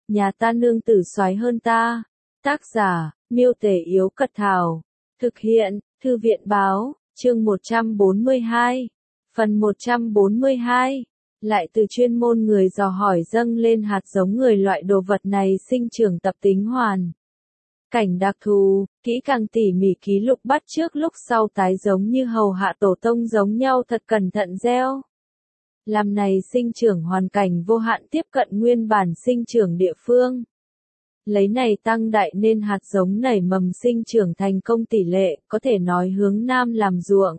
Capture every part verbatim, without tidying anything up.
nhà ta nương tử soái hơn ta. Tác giả, Miêu Tể Yếu Cật Thảo. Thực hiện, Thư viện Báo, chương một trăm bốn mươi hai. Phần một trăm bốn mươi hai. Lại từ chuyên môn người dò hỏi dâng lên hạt giống người loại đồ vật này sinh trưởng tập tính hoàn cảnh đặc thù, kỹ càng tỉ mỉ ký lục bắt trước lúc sau tái giống như hầu hạ tổ tông giống nhau thật cẩn thận gieo. Làm này sinh trưởng hoàn cảnh vô hạn tiếp cận nguyên bản sinh trưởng địa phương. Lấy này tăng đại nên hạt giống nảy mầm sinh trưởng thành công tỷ lệ, có thể nói hướng nam làm ruộng.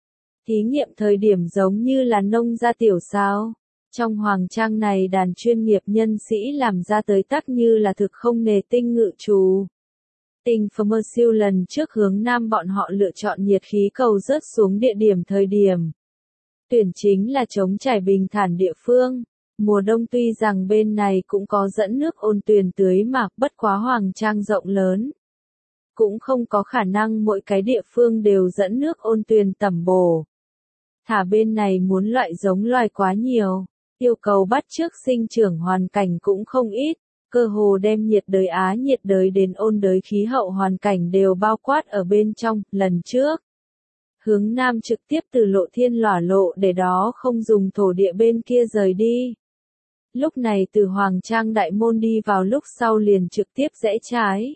Thí nghiệm thời điểm giống như là nông gia tiểu sao. Trong hoàng trang này đàn chuyên nghiệp nhân sĩ làm ra tới tắc như là thực không nề tinh ngự trù. Tình Pharmaceutical lần trước hướng nam bọn họ lựa chọn nhiệt khí cầu rớt xuống địa điểm thời điểm. Tuyển chính là chống trải bình thản địa phương. Mùa đông tuy rằng bên này cũng có dẫn nước ôn tuyền tưới mạc bất quá hoàng trang rộng lớn. Cũng không có khả năng mỗi cái địa phương đều dẫn nước ôn tuyền tẩm bổ. Thả bên này muốn loại giống loài quá nhiều, yêu cầu bắt chước sinh trưởng hoàn cảnh cũng không ít, cơ hồ đem nhiệt đới Á nhiệt đới đến ôn đới khí hậu hoàn cảnh đều bao quát ở bên trong. Lần trước, hướng nam trực tiếp từ lộ thiên lỏa lộ để đó không dùng thổ địa bên kia rời đi. Lúc này từ Hoàng Trang Đại Môn đi vào lúc sau liền trực tiếp rẽ trái.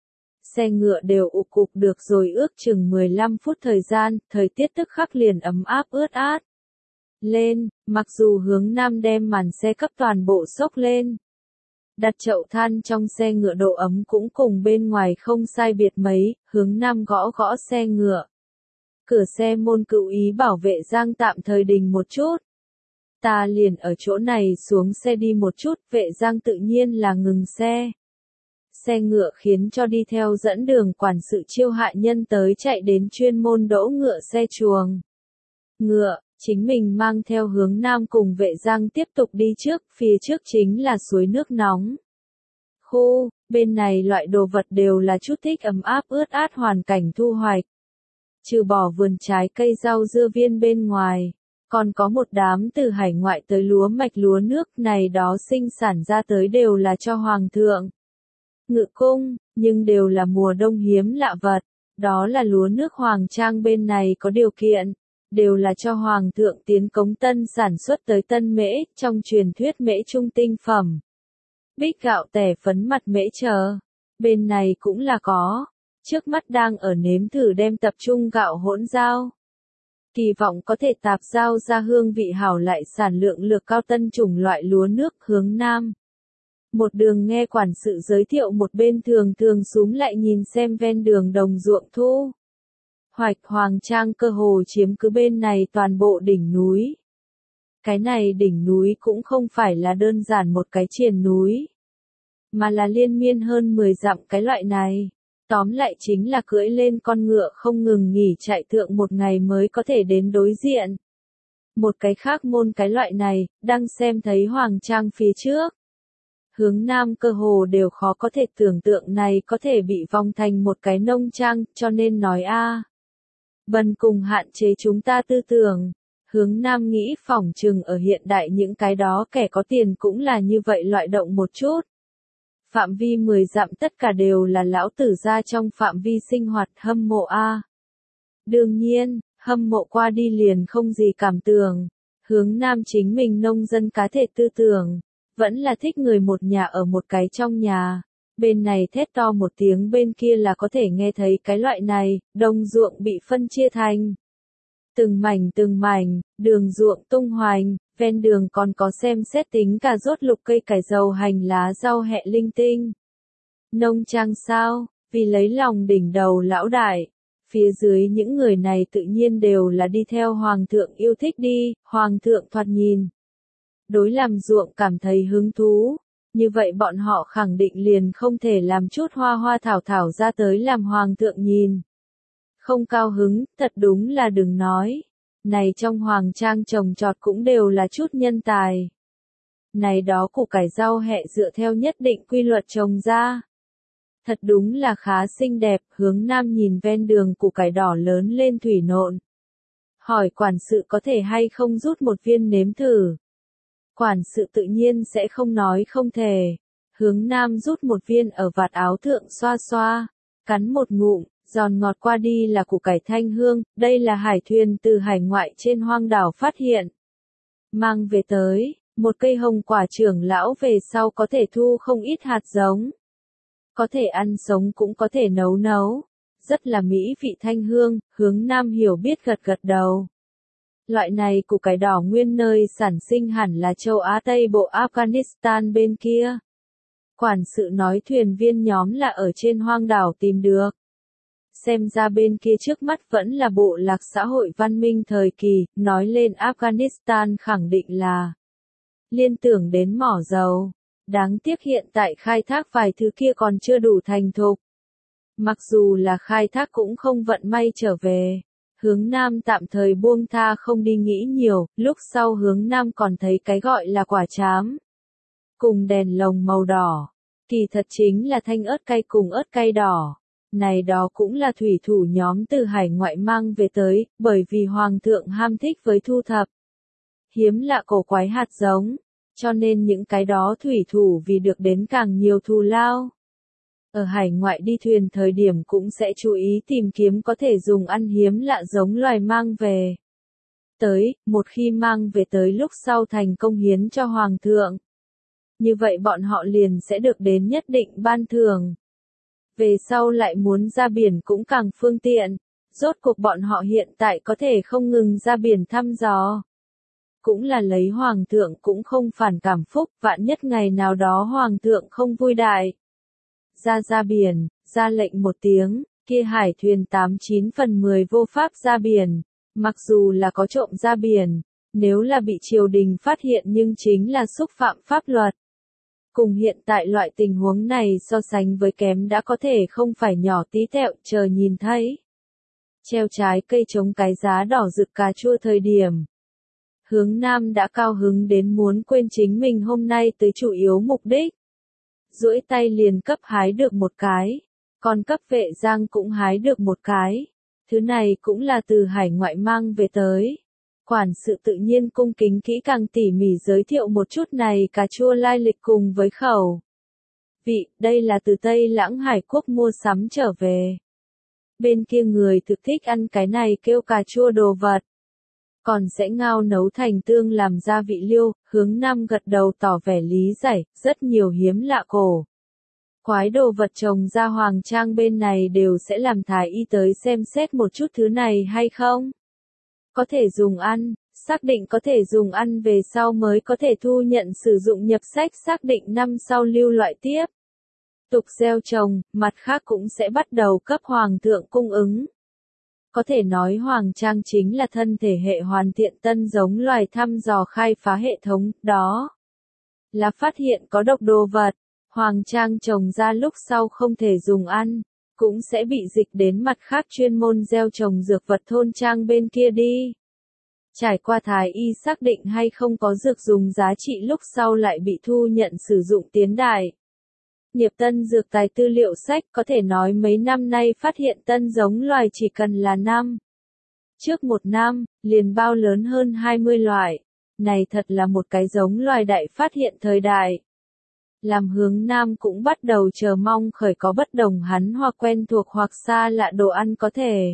Xe ngựa đều ục cục được rồi ước chừng mười lăm phút thời gian, thời tiết tức khắc liền ấm áp ướt át. Lên, mặc dù hướng nam đem màn xe cấp toàn bộ xốc lên. Đặt chậu than trong xe ngựa độ ấm cũng cùng bên ngoài không sai biệt mấy, hướng nam gõ gõ xe ngựa. Cửa xe môn cựu ý bảo vệ Giang tạm thời đình một chút. Ta liền ở chỗ này xuống xe đi một chút, vệ Giang tự nhiên là ngừng xe. Xe ngựa khiến cho đi theo dẫn đường quản sự chiêu hạ nhân tới chạy đến chuyên môn đỗ ngựa xe chuồng. Ngựa, chính mình mang theo hướng nam cùng vệ Giang tiếp tục đi trước, phía trước chính là suối nước nóng. Khu, bên này loại đồ vật đều là chút thích ấm áp ướt át hoàn cảnh thu hoạch. Trừ bỏ vườn trái cây rau dưa viên bên ngoài. Còn có một đám từ hải ngoại tới lúa mạch lúa nước này đó sinh sản ra tới đều là cho hoàng thượng. Ngự cung, nhưng đều là mùa đông hiếm lạ vật, đó là lúa nước hoàng trang bên này có điều kiện, đều là cho hoàng thượng tiến cống tân sản xuất tới tân mễ, trong truyền thuyết mễ trung tinh phẩm. Bích gạo tẻ phấn mặt mễ chờ, bên này cũng là có, trước mắt đang ở nếm thử đem tập trung gạo hỗn giao. Kỳ vọng có thể tạp giao ra hương vị hảo lại sản lượng lược cao tân chủng loại lúa nước hướng nam. Một đường nghe quản sự giới thiệu một bên thường thường súm lại nhìn xem ven đường đồng ruộng thu. Hoạch Hoàng Trang cơ hồ chiếm cứ bên này toàn bộ đỉnh núi. Cái này đỉnh núi cũng không phải là đơn giản một cái triền núi, mà là liên miên hơn mười dặm cái loại này. Tóm lại chính là cưỡi lên con ngựa không ngừng nghỉ chạy thượng một ngày mới có thể đến đối diện. Một cái khác môn cái loại này, đang xem thấy Hoàng Trang phía trước. Hướng nam cơ hồ đều khó có thể tưởng tượng này có thể bị vòng thành một cái nông trang, cho nên nói a Bần cùng hạn chế chúng ta tư tưởng. Hướng nam nghĩ phỏng chừng ở hiện đại những cái đó kẻ có tiền cũng là như vậy loại động một chút. Phạm vi mười dặm tất cả đều là lão tử gia trong phạm vi sinh hoạt hâm mộ a. Đương nhiên, hâm mộ qua đi liền không gì cảm tưởng. Hướng nam chính mình nông dân cá thể tư tưởng, vẫn là thích người một nhà ở một cái trong nhà. Bên này thét to một tiếng bên kia là có thể nghe thấy cái loại này, đồng ruộng bị phân chia thành từng mảnh từng mảnh, đường ruộng tung hoành, ven đường còn có xem xét tính cà rốt lục cây cải dầu hành lá rau hẹ linh tinh. Nông trang sao, vì lấy lòng đỉnh đầu lão đại, phía dưới những người này tự nhiên đều là đi theo hoàng thượng yêu thích đi, hoàng thượng thoạt nhìn. Đối làm ruộng cảm thấy hứng thú, như vậy bọn họ khẳng định liền không thể làm chút hoa hoa thảo thảo ra tới làm hoàng thượng nhìn. Không cao hứng, thật đúng là đừng nói. Này trong hoàng trang trồng trọt cũng đều là chút nhân tài. Này đó củ cải rau hẹ dựa theo nhất định quy luật trồng ra. Thật đúng là khá xinh đẹp, hướng nam nhìn ven đường củ cải đỏ lớn lên thủy nộn. Hỏi quản sự có thể hay không rút một viên nếm thử. Quản sự tự nhiên sẽ không nói không thể. Hướng Nam rút một viên ở vạt áo thượng xoa xoa, cắn một ngụm, giòn ngọt qua đi là củ cải thanh hương, đây là hải thuyền từ hải ngoại trên hoang đảo phát hiện. Mang về tới, một cây hồng quả trưởng lão về sau có thể thu không ít hạt giống. Có thể ăn sống cũng có thể nấu nấu. Rất là mỹ vị thanh hương, Hướng Nam hiểu biết gật gật đầu. Loại này củ cải đỏ nguyên nơi sản sinh hẳn là châu Á Tây Bộ Afghanistan bên kia. Quản sự nói thuyền viên nhóm là ở trên hoang đảo tìm được. Xem ra bên kia trước mắt vẫn là bộ lạc xã hội văn minh thời kỳ, nói lên Afghanistan khẳng định là liên tưởng đến mỏ dầu. Đáng tiếc hiện tại khai thác vài thứ kia còn chưa đủ thành thục. Mặc dù là khai thác cũng không vận may trở về. Hướng Nam tạm thời buông tha không đi nghĩ nhiều, lúc sau Hướng Nam còn thấy cái gọi là quả trám. Cùng đèn lồng màu đỏ. Kỳ thật chính là thanh ớt cay cùng ớt cay đỏ. Này đó cũng là thủy thủ nhóm từ hải ngoại mang về tới, bởi vì Hoàng thượng ham thích với thu thập. Hiếm lạ cổ quái hạt giống. Cho nên những cái đó thủy thủ vì được đến càng nhiều thù lao. Ở hải ngoại đi thuyền thời điểm cũng sẽ chú ý tìm kiếm có thể dùng ăn hiếm lạ giống loài mang về. Tới, một khi mang về tới lúc sau thành công hiến cho Hoàng thượng. Như vậy bọn họ liền sẽ được đến nhất định ban thưởng. Về sau lại muốn ra biển cũng càng phương tiện. Rốt cuộc bọn họ hiện tại có thể không ngừng ra biển thăm dò. Cũng là lấy Hoàng thượng cũng không phản cảm phúc, vạn nhất ngày nào đó Hoàng thượng không vui đại. Ra ra biển, ra lệnh một tiếng, kia hải thuyền tám chín phần mười vô pháp ra biển. Mặc dù là có trộm ra biển, nếu là bị triều đình phát hiện nhưng chính là xúc phạm pháp luật. Cùng hiện tại loại tình huống này so sánh với kém đã có thể không phải nhỏ tí tẹo, chờ nhìn thấy. Treo trái cây chống cái giá đỏ rực cà chua thời điểm. Hướng Nam đã cao hứng đến muốn quên chính mình hôm nay tới chủ yếu mục đích. Duỗi tay liền cấp hái được một cái, còn cấp Vệ Giang cũng hái được một cái. Thứ này cũng là từ hải ngoại mang về tới. Quản sự tự nhiên cung kính kỹ càng tỉ mỉ giới thiệu một chút này cà chua lai lịch cùng với khẩu vị, đây là từ Tây Lãng Hải Quốc mua sắm trở về. Bên kia người thực thích ăn cái này kêu cà chua đồ vật. Còn sẽ ngao nấu thành tương làm gia vị liêu, Hướng Nam gật đầu tỏ vẻ lý giải, rất nhiều hiếm lạ cổ. Quái đồ vật trồng ra Hoàng Trang bên này đều sẽ làm thái y tới xem xét một chút thứ này hay không. Có thể dùng ăn, xác định có thể dùng ăn về sau mới có thể thu nhận sử dụng nhập sách xác định năm sau lưu loại tiếp. Tục gieo trồng, mặt khác cũng sẽ bắt đầu cấp Hoàng thượng cung ứng. Có thể nói Hoàng Trang chính là thân thể hệ hoàn thiện tân giống loài thăm dò khai phá hệ thống, đó là phát hiện có độc đồ vật. Hoàng Trang trồng ra lúc sau không thể dùng ăn, cũng sẽ bị dịch đến mặt khác chuyên môn gieo trồng dược vật thôn trang bên kia đi. Trải qua thái y xác định hay không có dược dùng giá trị lúc sau lại bị thu nhận sử dụng tiến đại. Nghiệp tân dược tài tư liệu sách có thể nói mấy năm nay phát hiện tân giống loài chỉ cần là năm. Trước một năm, liền bao lớn hơn hai mươi loại. Này thật là một cái giống loài đại phát hiện thời đại. Làm Hướng Nam cũng bắt đầu chờ mong khởi có bất đồng hắn hoặc quen thuộc hoặc xa lạ đồ ăn có thể.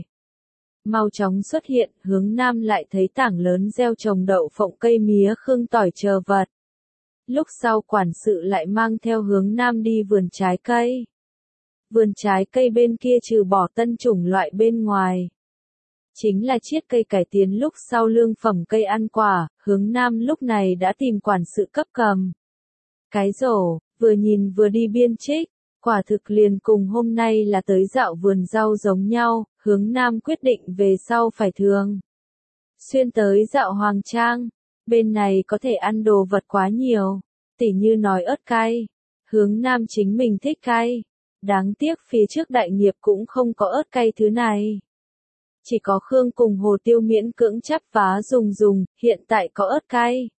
Mau chóng xuất hiện, Hướng Nam lại thấy tảng lớn gieo trồng đậu phộng cây mía khương tỏi chờ vật. Lúc sau quản sự lại mang theo Hướng Nam đi vườn trái cây. Vườn trái cây bên kia trừ bỏ tân chủng loại bên ngoài. Chính là chiết cây cải tiến lúc sau lương phẩm cây ăn quả, Hướng Nam lúc này đã tìm quản sự cấp cầm. Cái rổ, vừa nhìn vừa đi biên trích, quả thực liền cùng hôm nay là tới dạo vườn rau giống nhau, Hướng Nam quyết định về sau phải thường. Xuyên tới dạo Hoàng Trang, bên này có thể ăn đồ vật quá nhiều, tỉ như nói ớt cay, Hướng Nam chính mình thích cay, đáng tiếc phía trước đại nghiệp cũng không có ớt cay thứ này. Chỉ có Khương cùng Hồ Tiêu miễn cưỡng chắp vá dùng dùng, hiện tại có ớt cay.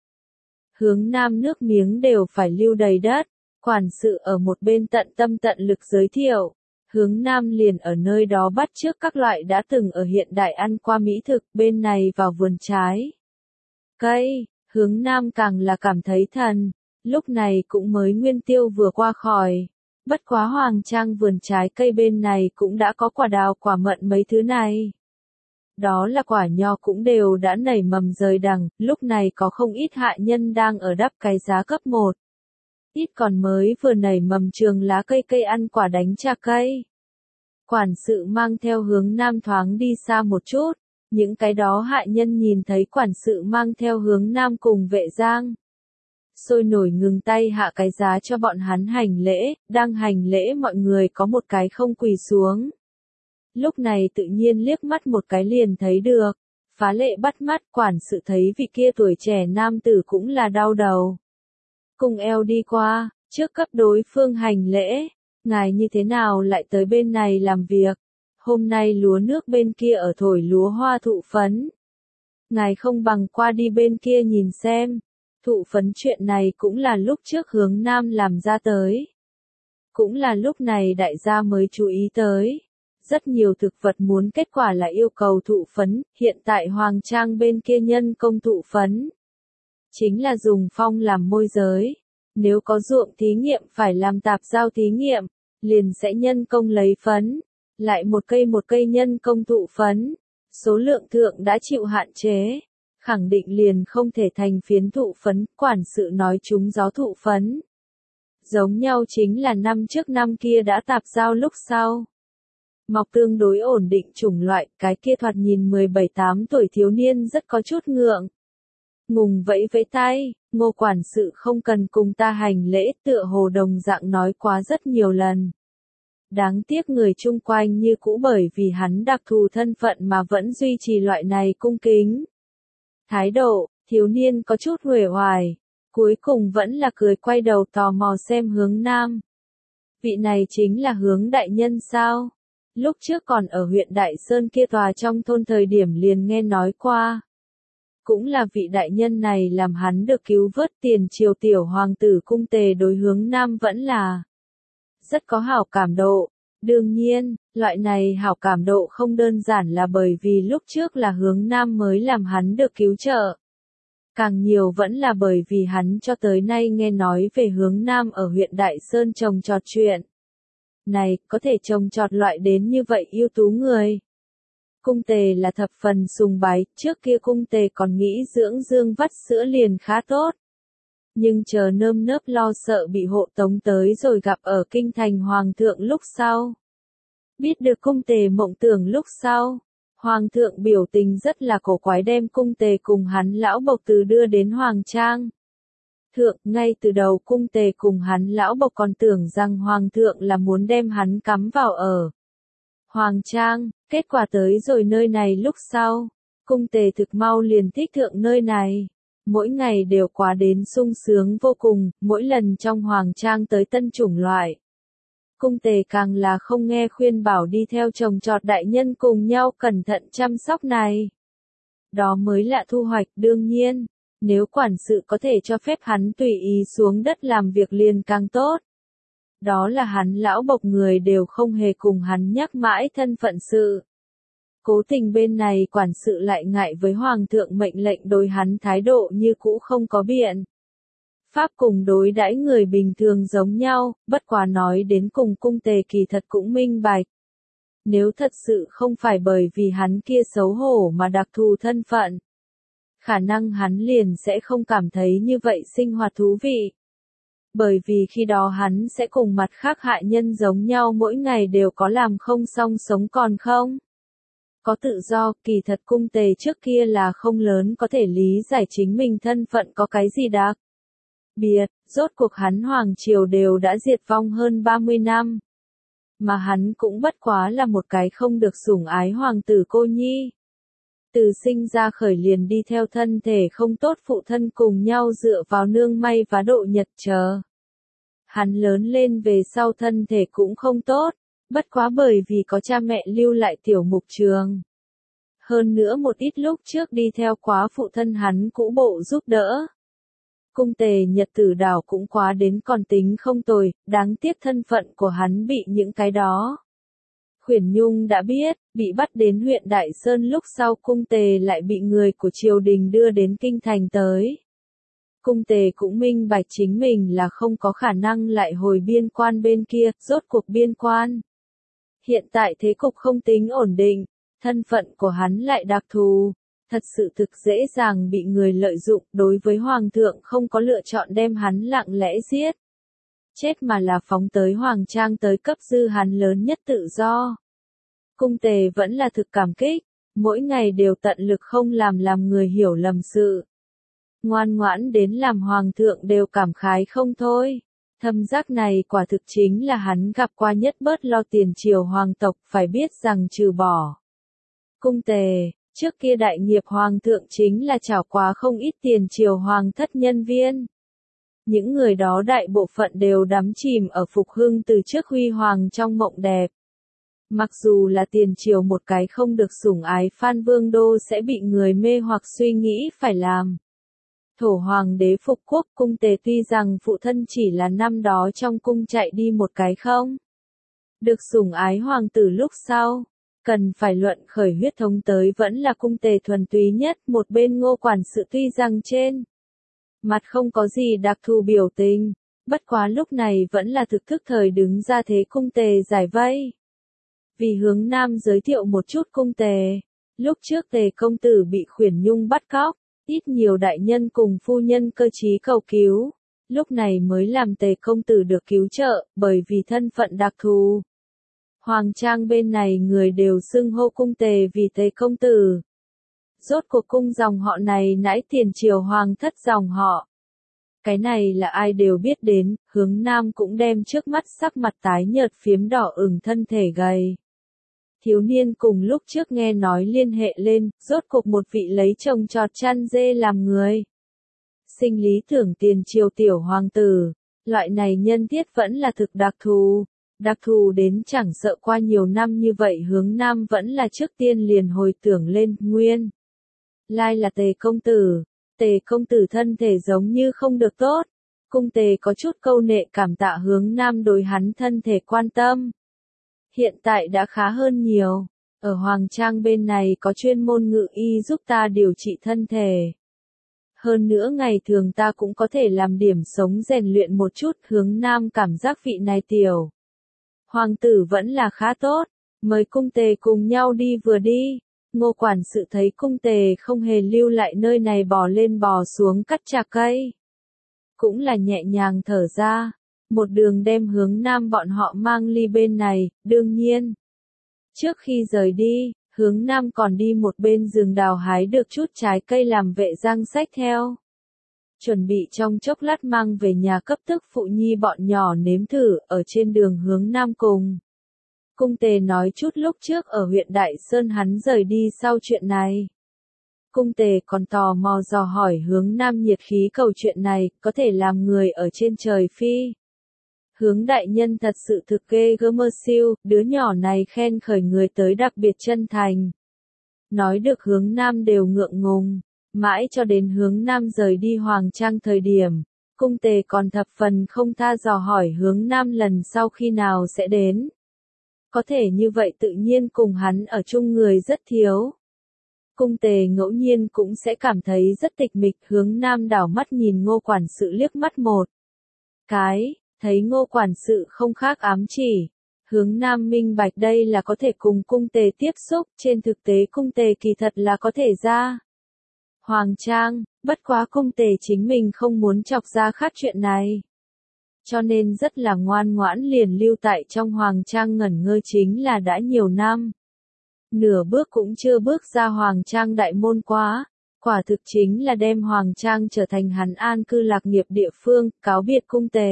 Hướng Nam nước miếng đều phải lưu đầy đất, quản sự ở một bên tận tâm tận lực giới thiệu. Hướng Nam liền ở nơi đó bắt chước các loại đã từng ở hiện đại ăn qua mỹ thực, bên này vào vườn trái cây, Hướng Nam càng là cảm thấy thần, lúc này cũng mới nguyên tiêu vừa qua khỏi. Bất quá Hoàng Trang vườn trái cây bên này cũng đã có quả đào quả mận mấy thứ này. Đó là quả nho cũng đều đã nảy mầm rời đằng, lúc này có không ít hạ nhân đang ở đắp cái giá cấp một. Ít còn mới vừa nảy mầm trường lá cây cây ăn quả đánh trà cây. Quản sự mang theo hướng nam thoáng đi xa một chút, những cái đó hạ nhân nhìn thấy quản sự mang theo hướng nam cùng vệ giang. Sôi nổi ngừng tay hạ cái giá cho bọn hắn hành lễ, đang hành lễ mọi người có một cái không quỳ xuống. Lúc này tự nhiên liếc mắt một cái liền thấy được, phá lệ bắt mắt, quản sự thấy vị kia tuổi trẻ nam tử cũng là đau đầu. Cùng eo đi qua, trước cấp đối phương hành lễ, ngài như thế nào lại tới bên này làm việc, hôm nay lúa nước bên kia ở thổi lúa hoa thụ phấn. Ngài không bằng qua đi bên kia nhìn xem, thụ phấn chuyện này cũng là lúc trước hướng nam làm ra tới. Cũng là lúc này đại gia mới chú ý tới. Rất nhiều thực vật muốn kết quả là yêu cầu thụ phấn, hiện tại Hoàng Trang bên kia nhân công thụ phấn. Chính là dùng phong làm môi giới. Nếu có ruộng thí nghiệm phải làm tạp giao thí nghiệm, liền sẽ nhân công lấy phấn. Lại một cây một cây nhân công thụ phấn. Số lượng thượng đã chịu hạn chế. Khẳng định liền không thể thành phiến thụ phấn, quản sự nói chúng gió thụ phấn. Giống nhau chính là năm trước năm kia đã tạp giao lúc sau. Mọc tương đối ổn định chủng loại, cái kia thoạt nhìn mười bảy tám tuổi thiếu niên rất có chút ngượng. Ngùng vẫy vẫy tay, Ngô quản sự không cần cùng ta hành lễ, tựa hồ đồng dạng nói quá rất nhiều lần. Đáng tiếc người chung quanh như cũ bởi vì hắn đặc thù thân phận mà vẫn duy trì loại này cung kính. Thái độ, thiếu niên có chút uể oải, cuối cùng vẫn là cười quay đầu tò mò xem hướng nam. Vị này chính là hướng đại nhân sao? Lúc trước còn ở huyện Đại Sơn kia tòa trong thôn thời điểm liền nghe nói qua. Cũng là vị đại nhân này làm hắn được cứu vớt tiền triều tiểu hoàng tử cung tề đối hướng nam vẫn là rất có hảo cảm độ. Đương nhiên, loại này hảo cảm độ không đơn giản là bởi vì lúc trước là hướng nam mới làm hắn được cứu trợ. Càng nhiều vẫn là bởi vì hắn cho tới nay nghe nói về hướng nam ở huyện Đại Sơn trồng trọt chuyện. Này, có thể trồng trọt loại đến như vậy ưu tú người. Cung tề là thập phần sùng bái, trước kia cung tề còn nghĩ dưỡng dương vắt sữa liền khá tốt. Nhưng chờ nơm nớp lo sợ bị hộ tống tới rồi gặp ở kinh thành hoàng thượng lúc sau. Biết được cung tề mộng tưởng lúc sau, hoàng thượng biểu tình rất là cổ quái đem cung tề cùng hắn lão bộc từ đưa đến hoàng trang. Thượng, ngay từ đầu cung tề cùng hắn lão bộc còn tưởng rằng hoàng thượng là muốn đem hắn cắm vào ở hoàng trang, kết quả tới rồi nơi này lúc sau, cung tề thực mau liền thích thượng nơi này. Mỗi ngày đều quá đến sung sướng vô cùng, mỗi lần trong hoàng trang tới tân chủng loại. Cung tề càng là không nghe khuyên bảo đi theo chồng trọt đại nhân cùng nhau cẩn thận chăm sóc này. Đó mới là thu hoạch đương nhiên, nếu quản sự có thể cho phép hắn tùy ý xuống đất làm việc liền càng tốt. Đó là hắn lão bộc người đều không hề cùng hắn nhắc mãi thân phận sự. Cố tình bên này quản sự lại ngại với hoàng thượng mệnh lệnh đối hắn thái độ như cũ không có biện. Pháp cùng đối đãi người bình thường giống nhau, bất quá nói đến cùng cung tề kỳ thật cũng minh bạch. Nếu thật sự không phải bởi vì hắn kia xấu hổ mà đặc thù thân phận, khả năng hắn liền sẽ không cảm thấy như vậy sinh hoạt thú vị. Bởi vì khi đó hắn sẽ cùng mặt khác hại nhân giống nhau mỗi ngày đều có làm không xong sống còn không. Có tự do, kỳ thật cung tề trước kia là không lớn có thể lý giải chính mình thân phận có cái gì đặc biệt, rốt cuộc hắn hoàng triều đều đã diệt vong hơn ba mươi năm. Mà hắn cũng bất quá là một cái không được sủng ái hoàng tử cô nhi. Từ sinh ra khởi liền đi theo thân thể không tốt phụ thân cùng nhau dựa vào nương may vá độ nhật chờ. Hắn lớn lên về sau thân thể cũng không tốt, bất quá bởi vì có cha mẹ lưu lại tiểu mục trường. Hơn nữa một ít lúc trước đi theo quá phụ thân hắn cũ bộ giúp đỡ. Cung tề nhật tử đảo cũng quá đến còn tính không tồi, đáng tiếc thân phận của hắn bị những cái đó. Khuyển Nhung đã biết, bị bắt đến huyện Đại Sơn lúc sau cung tề lại bị người của triều đình đưa đến kinh thành tới. Cung tề cũng minh bạch chính mình là không có khả năng lại hồi biên quan bên kia, rốt cuộc biên quan. Hiện tại thế cục không tính ổn định, thân phận của hắn lại đặc thù, thật sự thực dễ dàng bị người lợi dụng, đối với hoàng thượng không có lựa chọn đem hắn lặng lẽ giết. Chết mà là phóng tới hoàng trang tới cấp dư hắn lớn nhất tự do. Cung tề vẫn là thực cảm kích, mỗi ngày đều tận lực không làm làm người hiểu lầm sự. Ngoan ngoãn đến làm hoàng thượng đều cảm khái không thôi. Thâm giác này quả thực chính là hắn gặp qua nhất bớt lo tiền triều hoàng tộc, phải biết rằng trừ bỏ cung tề, trước kia đại nghiệp hoàng thượng chính là trảo quá không ít tiền triều hoàng thất nhân viên. Những người đó đại bộ phận đều đắm chìm ở phục hưng từ trước huy hoàng trong mộng đẹp. Mặc dù là tiền triều một cái không được sủng ái Phan Vương Đô sẽ bị người mê hoặc suy nghĩ phải làm thổ hoàng đế phục quốc, cung tề tuy rằng phụ thân chỉ là năm đó trong cung chạy đi một cái không được sủng ái hoàng tử lúc sau, cần phải luận khởi huyết thống tới vẫn là cung tề thuần túy nhất. Một bên Ngô quản sự tuy rằng trên mặt không có gì đặc thù biểu tình, bất quá lúc này vẫn là thực thức thời đứng ra thế cung tề giải vây. Vì hướng nam giới thiệu một chút cung tề, lúc trước tề công tử bị khuyển nhung bắt cóc, ít nhiều đại nhân cùng phu nhân cơ trí cầu cứu, lúc này mới làm tề công tử được cứu trợ, bởi vì thân phận đặc thù. Hoàng trang bên này người đều xưng hô cung tề vì tề công tử. Rốt cuộc cung dòng họ này nãi tiền triều hoàng thất dòng họ. Cái này là ai đều biết đến, hướng nam cũng đem trước mắt sắc mặt tái nhợt phiếm đỏ ửng thân thể gầy. Thiếu niên cùng lúc trước nghe nói liên hệ lên, rốt cuộc một vị lấy chồng trọt chăn dê làm người. Sinh lý tưởng tiền triều tiểu hoàng tử, loại này nhân thiết vẫn là thực đặc thù, đặc thù đến chẳng sợ qua nhiều năm như vậy hướng nam vẫn là trước tiên liền hồi tưởng lên, nguyên. Lai là tề công tử, tề công tử thân thể giống như không được tốt, cung tề có chút câu nệ cảm tạ hướng nam đối hắn thân thể quan tâm. Hiện tại đã khá hơn nhiều, ở hoàng trang bên này có chuyên môn ngự y giúp ta điều trị thân thể. Hơn nữa ngày thường ta cũng có thể làm điểm sống rèn luyện một chút, hướng nam cảm giác vị này tiểu hoàng tử vẫn là khá tốt, mời cung tề cùng nhau đi vừa đi. Ngô quản sự thấy cung tề không hề lưu lại nơi này bò lên bò xuống cắt trà cây. Cũng là nhẹ nhàng thở ra, một đường đem hướng nam bọn họ mang ly bên này, đương nhiên. Trước khi rời đi, hướng nam còn đi một bên rừng đào hái được chút trái cây làm vệ răng xách theo. Chuẩn bị trong chốc lát mang về nhà cấp tức phụ nhi bọn nhỏ nếm thử, ở trên đường hướng nam cùng. Cung tề nói chút lúc trước ở huyện Đại Sơn hắn rời đi sau chuyện này. Cung tề còn tò mò dò hỏi hướng nam nhiệt khí cầu chuyện này, có thể làm người ở trên trời phi. Hướng đại nhân thật sự thực ghê gớm mơ siêu, đứa nhỏ này khen khởi người tới đặc biệt chân thành. Nói được hướng nam đều ngượng ngùng, mãi cho đến hướng nam rời đi hoàng trang thời điểm, cung tề còn thập phần không tha dò hỏi hướng nam lần sau khi nào sẽ đến. Có thể như vậy tự nhiên cùng hắn ở chung người rất thiếu. Cung tề ngẫu nhiên cũng sẽ cảm thấy rất tịch mịch, hướng nam đảo mắt nhìn Ngô quản sự liếc mắt một cái, thấy Ngô quản sự không khác ám chỉ. Hướng nam minh bạch đây là có thể cùng cung tề tiếp xúc, trên thực tế cung tề kỳ thật là có thể ra hoàng trang, bất quá cung tề chính mình không muốn chọc ra khác chuyện này. Cho nên rất là ngoan ngoãn liền lưu tại trong hoàng trang ngẩn ngơ chính là đã nhiều năm. Nửa bước cũng chưa bước ra hoàng trang đại môn quá, quả thực chính là đem hoàng trang trở thành hắn an cư lạc nghiệp địa phương, cáo biệt cung tề.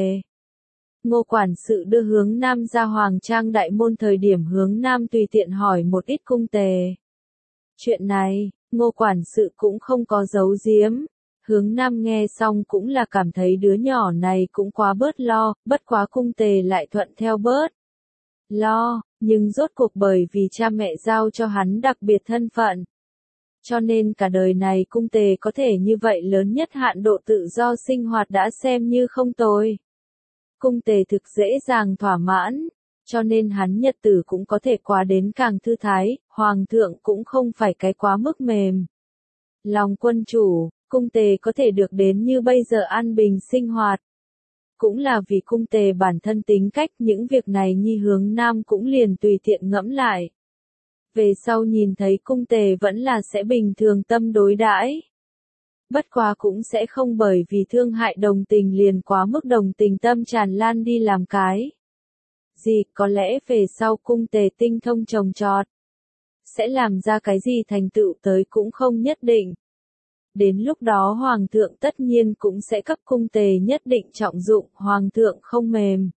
Ngô quản sự đưa hướng nam ra hoàng trang đại môn thời điểm hướng nam tùy tiện hỏi một ít cung tề. Chuyện này, Ngô quản sự cũng không có giấu giếm. Hướng nam nghe xong cũng là cảm thấy đứa nhỏ này cũng quá bớt lo, bất quá cung tề lại thuận theo bớt lo, nhưng rốt cuộc bởi vì cha mẹ giao cho hắn đặc biệt thân phận. Cho nên cả đời này cung tề có thể như vậy lớn nhất hạn độ tự do sinh hoạt đã xem như không tồi. Cung tề thực dễ dàng thỏa mãn, cho nên hắn nhật tử cũng có thể qua đến càng thư thái, hoàng thượng cũng không phải cái quá mức mềm. Lòng quân chủ, cung tề có thể được đến như bây giờ an bình sinh hoạt. Cũng là vì cung tề bản thân tính cách, những việc này Nhi Hướng Nam cũng liền tùy tiện ngẫm lại. Về sau nhìn thấy cung tề vẫn là sẽ bình thường tâm đối đãi. Bất quá cũng sẽ không bởi vì thương hại đồng tình liền quá mức đồng tình tâm tràn lan đi làm cái gì, có lẽ về sau cung tề tinh thông trồng trọt, sẽ làm ra cái gì thành tựu tới cũng không nhất định. Đến lúc đó Hoàng thượng tất nhiên cũng sẽ cấp cung tề nhất định trọng dụng, Hoàng thượng không mềm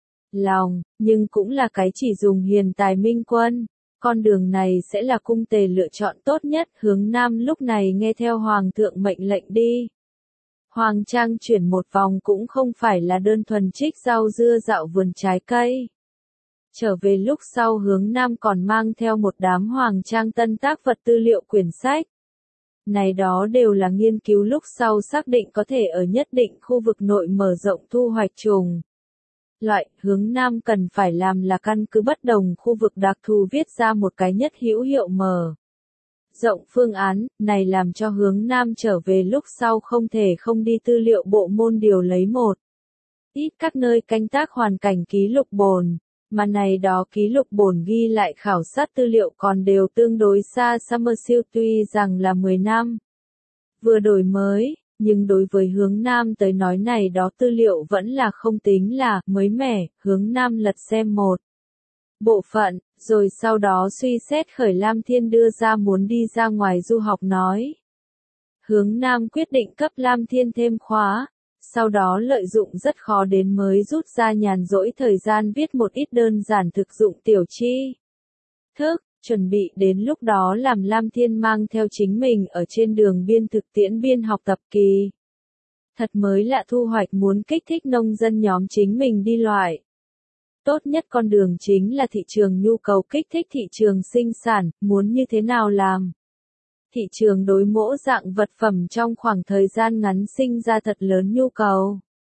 lòng, nhưng cũng là cái chỉ dùng hiền tài minh quân. Con đường này sẽ là cung tề lựa chọn tốt nhất. Hướng Nam lúc này nghe theo Hoàng thượng mệnh lệnh đi. Hoàng trang chuyển một vòng cũng không phải là đơn thuần trích rau dưa dạo vườn trái cây. Trở về lúc sau Hướng Nam còn mang theo một đám hoàng trang tân tác vật tư liệu quyển sách. Này đó đều là nghiên cứu lúc sau xác định có thể ở nhất định khu vực nội mở rộng thu hoạch trùng. Loại, Hướng Nam cần phải làm là căn cứ bất đồng khu vực đặc thù viết ra một cái nhất hữu hiệu mở rộng phương án, này làm cho Hướng Nam trở về lúc sau không thể không đi tư liệu bộ môn điều lấy một ít các nơi canh tác hoàn cảnh ký lục bồn, mà này đó ký lục bồn ghi lại khảo sát tư liệu còn đều tương đối xa Summerfield tuy rằng là mười năm vừa đổi mới. Nhưng đối với Hướng Nam tới nói này đó tư liệu vẫn là không tính là mới mẻ. Hướng Nam lật xem một bộ phận, rồi sau đó suy xét khởi Lam Thiên đưa ra muốn đi ra ngoài du học nói. Hướng Nam quyết định cấp Lam Thiên thêm khóa, sau đó lợi dụng rất khó đến mới rút ra nhàn rỗi thời gian viết một ít đơn giản thực dụng tiểu tri thức. Chuẩn bị đến lúc đó làm Lam Thiên mang theo chính mình ở trên đường biên thực tiễn biên học tập kỳ. Thật mới lạ thu hoạch muốn kích thích nông dân nhóm chính mình đi loại. Tốt nhất con đường chính là thị trường nhu cầu kích thích thị trường sinh sản, muốn như thế nào làm. Thị trường đối mỗi dạng vật phẩm trong khoảng thời gian ngắn sinh ra thật lớn nhu cầu.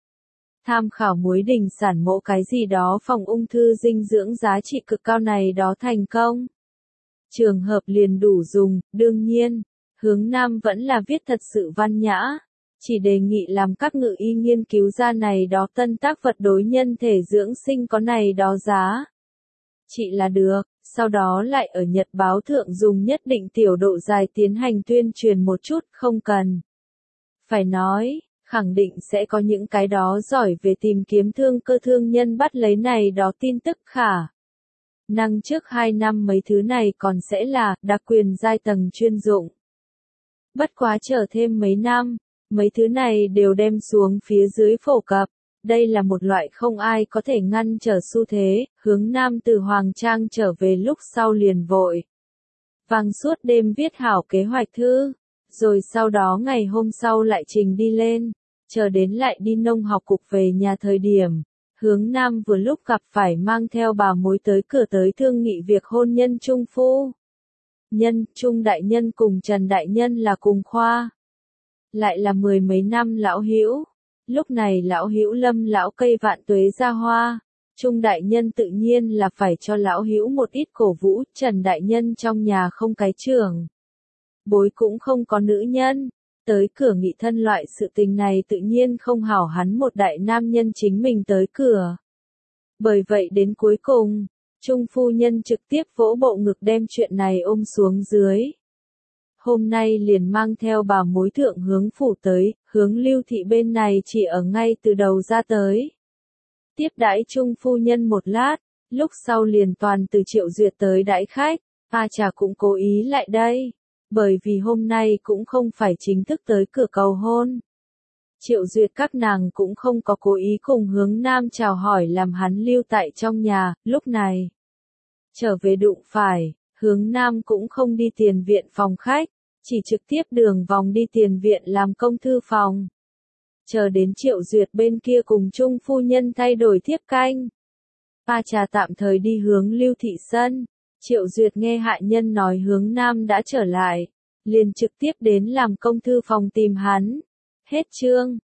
Tham khảo muối đình sản mẫu cái gì đó phòng ung thư dinh dưỡng giá trị cực cao này đó thành công. Trường hợp liền đủ dùng, đương nhiên, Hướng Nam vẫn là viết thật sự văn nhã, chỉ đề nghị làm các ngự y nghiên cứu ra này đó tân tác vật đối nhân thể dưỡng sinh có này đó giá trị là được, sau đó lại ở nhật báo thượng dùng nhất định tiểu độ dài tiến hành tuyên truyền một chút, không cần phải nói, khẳng định sẽ có những cái đó giỏi về tìm kiếm thương cơ thương nhân bắt lấy này đó tin tức khả năng trước hai năm mấy thứ này còn sẽ là đặc quyền giai tầng chuyên dụng. Bất quá chờ thêm mấy năm, mấy thứ này đều đem xuống phía dưới phổ cập. Đây là một loại không ai có thể ngăn trở xu thế. Hướng Nam từ Hoàng Trang trở về lúc sau liền vội vàng suốt đêm viết hảo kế hoạch thư, rồi sau đó ngày hôm sau lại trình đi lên, chờ đến lại đi nông học cục về nhà thời điểm. Hướng Nam vừa lúc gặp phải mang theo bà mối tới cửa tới thương nghị việc hôn nhân Trung phu nhân. Trung đại nhân cùng Trần đại nhân là cùng khoa, lại là mười mấy năm lão hữu. Lúc này lão hữu lâm lão cây vạn tuế ra hoa, Trung đại nhân tự nhiên là phải cho lão hữu một ít cổ vũ. Trần đại nhân trong nhà không cái trưởng bối cũng không có nữ nhân, tới cửa nghị thân loại sự tình này tự nhiên không hảo hắn một đại nam nhân chính mình tới cửa. Bởi vậy đến cuối cùng, Trung phu nhân trực tiếp vỗ bộ ngực đem chuyện này ôm xuống dưới. Hôm nay liền mang theo bà mối thượng Hướng phủ tới, Hướng Lưu thị bên này chỉ ở ngay từ đầu ra tới. Tiếp đãi Trung phu nhân một lát, lúc sau liền toàn từ Triệu Duyệt tới đãi khách. A Trà cũng cố ý lại đây, bởi vì hôm nay cũng không phải chính thức tới cửa cầu hôn. Triệu Duyệt các nàng cũng không có cố ý cùng Hướng Nam chào hỏi làm hắn lưu tại trong nhà. Lúc này trở về đụng phải, Hướng Nam cũng không đi tiền viện phòng khách, chỉ trực tiếp đường vòng đi tiền viện làm công thư phòng. Chờ đến Triệu Duyệt bên kia cùng Trung phu nhân thay đổi thiếp canh. A Trà tạm thời đi hướng Lưu thị sân. Triệu Duyệt nghe hạ nhân nói Hướng Nam đã trở lại, liền trực tiếp đến làm công thư phòng tìm hắn. Hết chương.